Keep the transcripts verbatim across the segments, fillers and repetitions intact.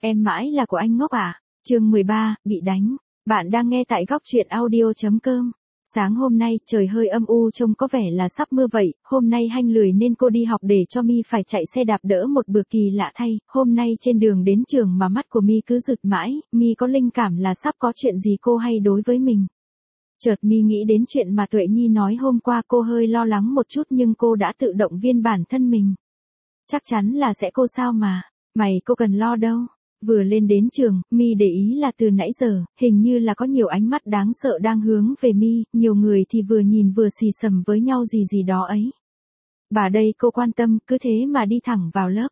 Em mãi là của anh ngốc à? Chương mười ba, bị đánh. Bạn đang nghe tại góc truyện audio chấm com. Sáng hôm nay trời hơi âm u trông có vẻ là sắp mưa vậy, hôm nay Hanh lười nên cô đi học để cho Mi phải chạy xe đạp đỡ một bữa kỳ lạ thay, hôm nay trên đường đến trường mà mắt của Mi cứ rực mãi, Mi có linh cảm là sắp có chuyện gì cô hay đối với mình. Chợt Mi nghĩ đến chuyện mà Tuệ Nhi nói hôm qua, cô hơi lo lắng một chút nhưng cô đã tự động viên bản thân mình. Chắc chắn là sẽ cô sao mà, mày cô cần lo đâu. Vừa lên đến trường, Mi để ý là từ nãy giờ, hình như là có nhiều ánh mắt đáng sợ đang hướng về Mi, nhiều người thì vừa nhìn vừa xì xầm với nhau gì gì đó ấy. Bà đây cô quan tâm, cứ thế mà đi thẳng vào lớp.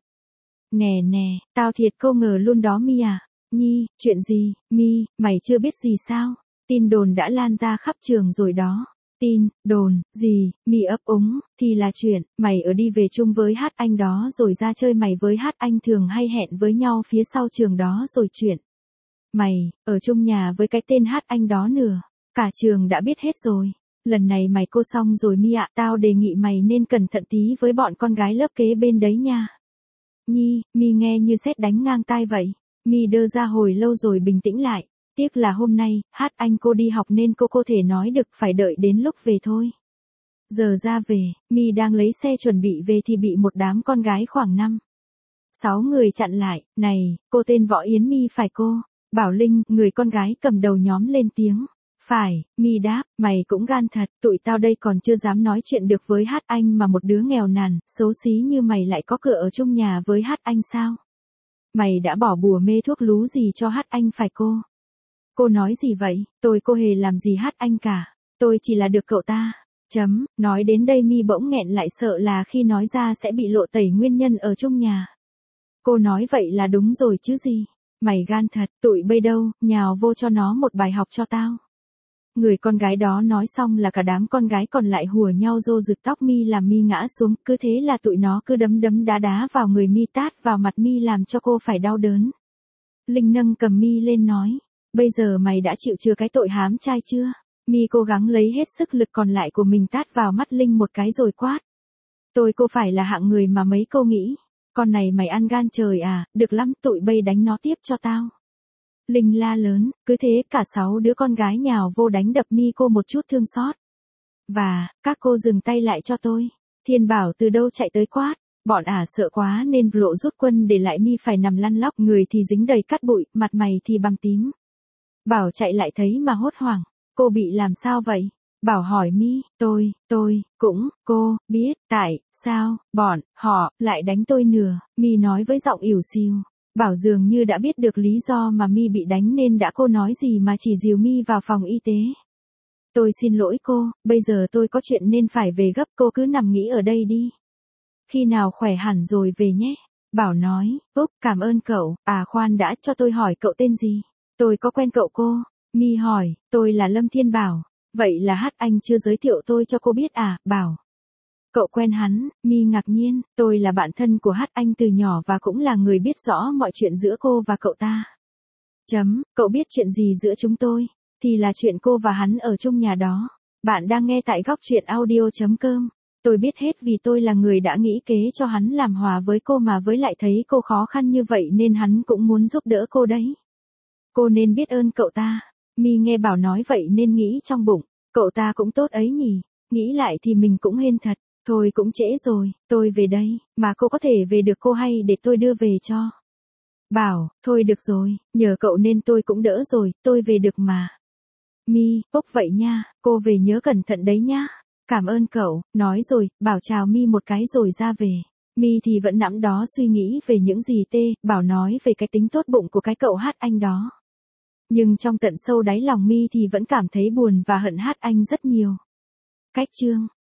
Nè nè, tao thiệt cô ngờ luôn đó Mi à. Nhi, chuyện gì, Mi, mày chưa biết gì sao? Tin đồn đã lan ra khắp trường rồi đó. Tin, đồn, gì, Mi ấp úng, thì là chuyện, mày ở đi về chung với Hát Anh đó rồi ra chơi, mày với Hát Anh thường hay hẹn với nhau phía sau trường đó rồi chuyện. Mày, ở chung nhà với cái tên Hát Anh đó nữa, cả trường đã biết hết rồi. Lần này mày cô xong rồi Mi ạ, tao đề nghị mày nên cẩn thận tí với bọn con gái lớp kế bên đấy nha. Nhi, Mi nghe như sét đánh ngang tai vậy. Mi đơ ra hồi lâu rồi bình tĩnh lại. Tiếc là hôm nay, Hát Anh cô đi học nên cô cô thể nói được, phải đợi đến lúc về thôi. Giờ ra về, Mi đang lấy xe chuẩn bị về thì bị một đám con gái khoảng năm sáu người chặn lại. Này, cô tên Võ Yến Mi phải cô? Bảo Linh, người con gái cầm đầu nhóm lên tiếng. Phải, Mi đáp, mày cũng gan thật, tụi tao đây còn chưa dám nói chuyện được với Hát Anh mà một đứa nghèo nàn, xấu xí như mày lại có cửa ở chung nhà với Hát Anh sao? Mày đã bỏ bùa mê thuốc lú gì cho Hát Anh phải cô? Cô nói gì vậy, tôi cô hề làm gì Hát Anh cả, tôi chỉ là được cậu ta, chấm, nói đến đây Mi bỗng nghẹn lại, sợ là khi nói ra sẽ bị lộ tẩy nguyên nhân ở chung nhà. Cô nói vậy là đúng rồi chứ gì, mày gan thật, tụi bây đâu, nhào vô cho nó một bài học cho tao. Người con gái đó nói xong là cả đám con gái còn lại hùa nhau rô rực tóc Mi làm Mi ngã xuống, cứ thế là tụi nó cứ đấm đấm đá đá vào người Mi, tát vào mặt Mi làm cho cô phải đau đớn. Linh nâng cầm Mi lên nói. Bây giờ mày đã chịu chừa cái tội hám trai chưa? Mi cố gắng lấy hết sức lực còn lại của mình tát vào mắt Linh một cái rồi quát. Tôi cô phải là hạng người mà mấy cô nghĩ. Con này mày ăn gan trời à, được lắm, tụi bây đánh nó tiếp cho tao. Linh la lớn, cứ thế cả sáu đứa con gái nhào vô đánh đập Mi cô một chút thương xót. Và, các cô dừng tay lại cho tôi. Thiên Bảo từ đâu chạy tới quát. Bọn ả sợ quá nên lộ rút quân để lại Mi phải nằm lăn lóc, người thì dính đầy cát bụi, mặt mày thì bầm tím. Bảo chạy lại thấy mà hốt hoảng. Cô bị làm sao vậy? Bảo hỏi Mi, tôi, tôi, cũng, cô, biết, tại, sao, bọn, họ, lại đánh tôi nửa. Mi nói với giọng ỉu xìu. Bảo dường như đã biết được lý do mà Mi bị đánh nên đã cô nói gì mà chỉ dìu Mi vào phòng y tế. Tôi xin lỗi cô, bây giờ tôi có chuyện nên phải về gấp, cô cứ nằm nghỉ ở đây đi. Khi nào khỏe hẳn rồi về nhé. Bảo nói, Úc, cảm ơn cậu, à khoan đã, cho tôi hỏi cậu tên gì? Tôi có quen cậu cô? Mi hỏi, tôi là Lâm Thiên Bảo. Vậy là Hát Anh chưa giới thiệu tôi cho cô biết à? Bảo. Cậu quen hắn? Mi ngạc nhiên, tôi là bạn thân của Hát Anh từ nhỏ và cũng là người biết rõ mọi chuyện giữa cô và cậu ta. Chấm, cậu biết chuyện gì giữa chúng tôi? Thì là chuyện cô và hắn ở chung nhà đó. Bạn đang nghe tại góc truyện audio chấm com. Tôi biết hết vì tôi là người đã nghĩ kế cho hắn làm hòa với cô, mà với lại thấy cô khó khăn như vậy nên hắn cũng muốn giúp đỡ cô đấy. Cô nên biết ơn cậu ta. Mi nghe Bảo nói vậy nên nghĩ trong bụng, cậu ta cũng tốt ấy nhỉ, nghĩ lại thì mình cũng hên thật, thôi cũng trễ rồi, tôi về đây, mà cô có thể về được cô hay để tôi đưa về cho? Bảo, thôi được rồi, nhờ cậu nên tôi cũng đỡ rồi, tôi về được mà. Mi, Úc vậy nha, cô về nhớ cẩn thận đấy nhá. Cảm ơn cậu, nói rồi, Bảo chào Mi một cái rồi ra về. Mi thì vẫn nằm đó suy nghĩ về những gì tê, Bảo nói về cái tính tốt bụng của cái cậu Hát Anh đó. Nhưng trong tận sâu đáy lòng Mi thì vẫn cảm thấy buồn và hận Hát Anh rất nhiều. Cách chương